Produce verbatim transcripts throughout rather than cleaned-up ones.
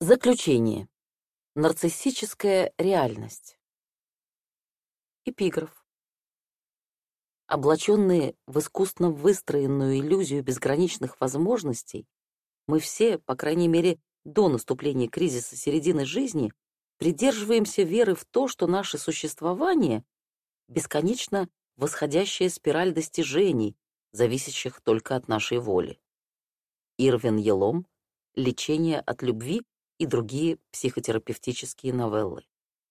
Заключение. Нарциссическая реальность. Эпиграф. Облаченные в искусно выстроенную иллюзию безграничных возможностей, мы все, по крайней мере, до наступления кризиса середины жизни, придерживаемся веры в то, что наше существование — бесконечно восходящая спираль достижений, зависящих только от нашей воли. Ирвин Ялом. Лечение от любви и другие психотерапевтические новеллы.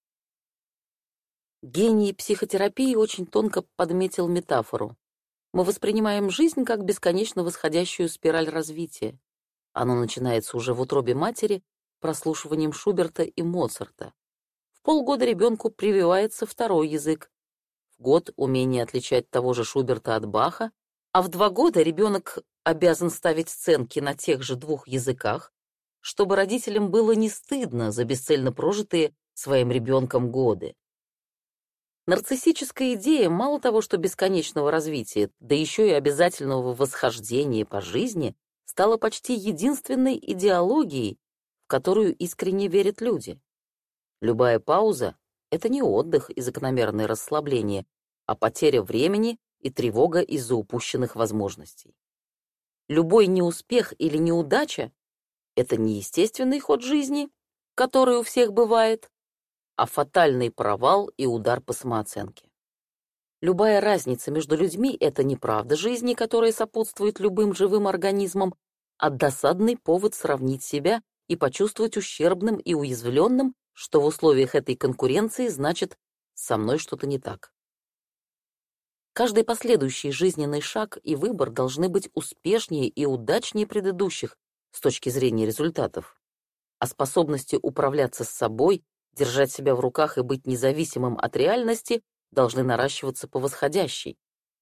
Гений психотерапии очень тонко подметил метафору. Мы воспринимаем жизнь как бесконечно восходящую спираль развития. Оно начинается уже в утробе матери прослушиванием Шуберта и Моцарта. В полгода ребенку прививается второй язык. В год умение отличать того же Шуберта от Баха, а в два года ребенок обязан ставить сценки на тех же двух языках, чтобы родителям было не стыдно за бесцельно прожитые своим ребенком годы. Нарциссическая идея мало того, что бесконечного развития, да еще и обязательного восхождения по жизни, стала почти единственной идеологией, в которую искренне верят люди. Любая пауза — это не отдых и закономерное расслабление, а потеря времени и тревога из-за упущенных возможностей. Любой неуспех или неудача — это не естественный ход жизни, который у всех бывает, а фатальный провал и удар по самооценке. Любая разница между людьми — это не правда жизни, которая сопутствует любым живым организмам, а досадный повод сравнить себя и почувствовать ущербным и уязвленным, что в условиях этой конкуренции значит «со мной что-то не так». Каждый последующий жизненный шаг и выбор должны быть успешнее и удачнее предыдущих с точки зрения результатов. А способности управляться с собой, держать себя в руках и быть независимым от реальности должны наращиваться по восходящей.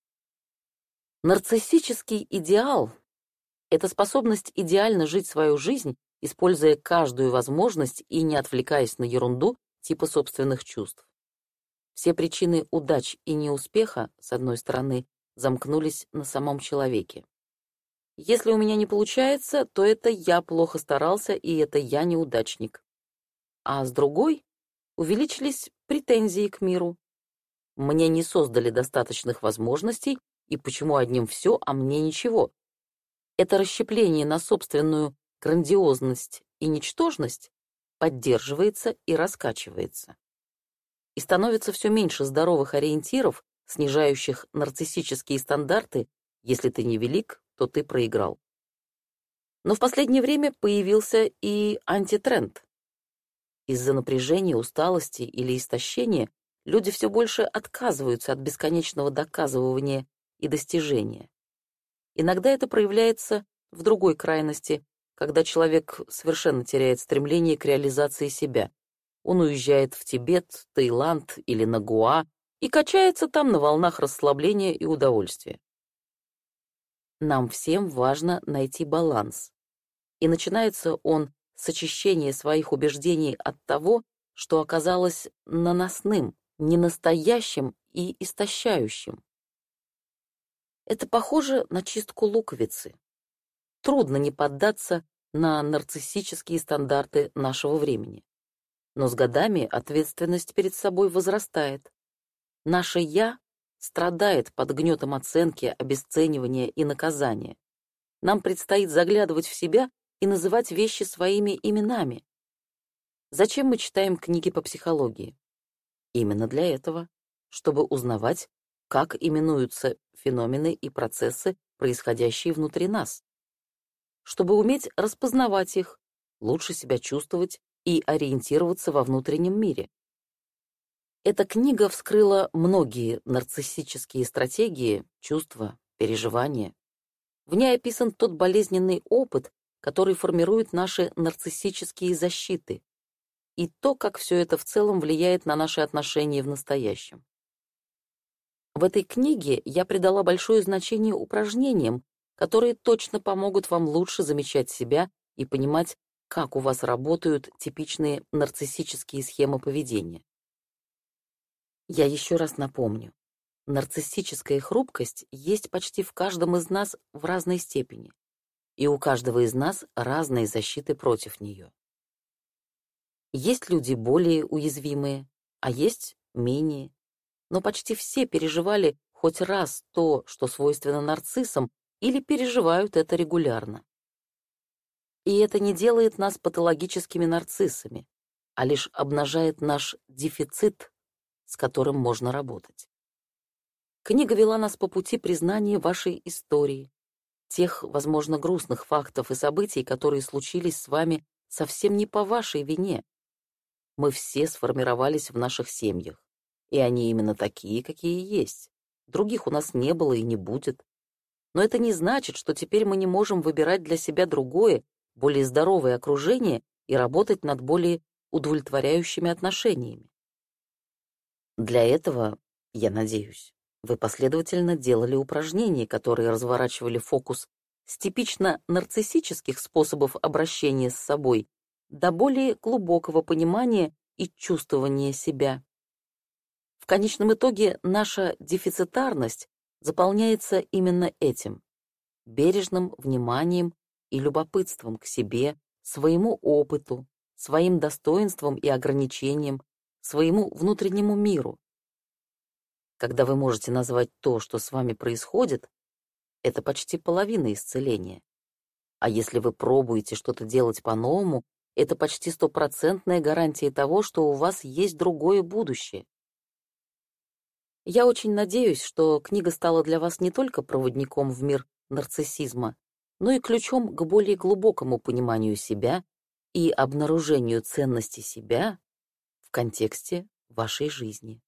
Нарциссический идеал — это способность идеально жить свою жизнь, используя каждую возможность и не отвлекаясь на ерунду типа собственных чувств. Все причины удач и неуспеха, с одной стороны, замкнулись на самом человеке. Если у меня не получается, то это я плохо старался, и это я неудачник. А с другой, увеличились претензии к миру. Мне не создали достаточных возможностей, и почему одним все, а мне ничего? Это расщепление на собственную грандиозность и ничтожность поддерживается и раскачивается. И становится все меньше здоровых ориентиров, снижающих нарциссические стандарты. Если ты не велик, то ты проиграл. Но в последнее время появился и антитренд. Из-за напряжения, усталости или истощения люди все больше отказываются от бесконечного доказывания и достижения. Иногда это проявляется в другой крайности, когда человек совершенно теряет стремление к реализации себя. Он уезжает в Тибет, Таиланд или на Гоа и качается там на волнах расслабления и удовольствия. Нам всем важно найти баланс. И начинается он с очищения своих убеждений от того, что оказалось наносным, ненастоящим и истощающим. Это похоже на чистку луковицы. Трудно не поддаться на нарциссические стандарты нашего времени. Но с годами ответственность перед собой возрастает. Наше «я» страдает под гнетом оценки, обесценивания и наказания. Нам предстоит заглядывать в себя и называть вещи своими именами. Зачем мы читаем книги по психологии? Именно для этого, чтобы узнавать, как именуются феномены и процессы, происходящие внутри нас. Чтобы уметь распознавать их, лучше себя чувствовать и ориентироваться во внутреннем мире. Эта книга вскрыла многие нарциссические стратегии, чувства, переживания. В ней описан тот болезненный опыт, который формирует наши нарциссические защиты, и то, как все это в целом влияет на наши отношения в настоящем. В этой книге я придала большое значение упражнениям, которые точно помогут вам лучше замечать себя и понимать, как у вас работают типичные нарциссические схемы поведения. Я еще раз напомню, нарциссическая хрупкость есть почти в каждом из нас в разной степени, и у каждого из нас разные защиты против нее. Есть люди более уязвимые, а есть менее. Но почти все переживали хоть раз то, что свойственно нарциссам, или переживают это регулярно. И это не делает нас патологическими нарциссами, а лишь обнажает наш дефицит, с которым можно работать. Книга вела нас по пути признания вашей истории, тех, возможно, грустных фактов и событий, которые случились с вами совсем не по вашей вине. Мы все сформировались в наших семьях, и они именно такие, какие есть. Других у нас не было и не будет. Но это не значит, что теперь мы не можем выбирать для себя другое, более здоровое окружение и работать над более удовлетворяющими отношениями. Для этого, я надеюсь, вы последовательно делали упражнения, которые разворачивали фокус с типично нарциссических способов обращения с собой до более глубокого понимания и чувствования себя. В конечном итоге наша дефицитарность заполняется именно этим — бережным вниманием и любопытством к себе, своему опыту, своим достоинствам и ограничениям, своему внутреннему миру. Когда вы можете назвать то, что с вами происходит, это почти половина исцеления. А если вы пробуете что-то делать по-новому, это почти стопроцентная гарантия того, что у вас есть другое будущее. Я очень надеюсь, что книга стала для вас не только проводником в мир нарциссизма, но и ключом к более глубокому пониманию себя и обнаружению ценности себя в контексте вашей жизни.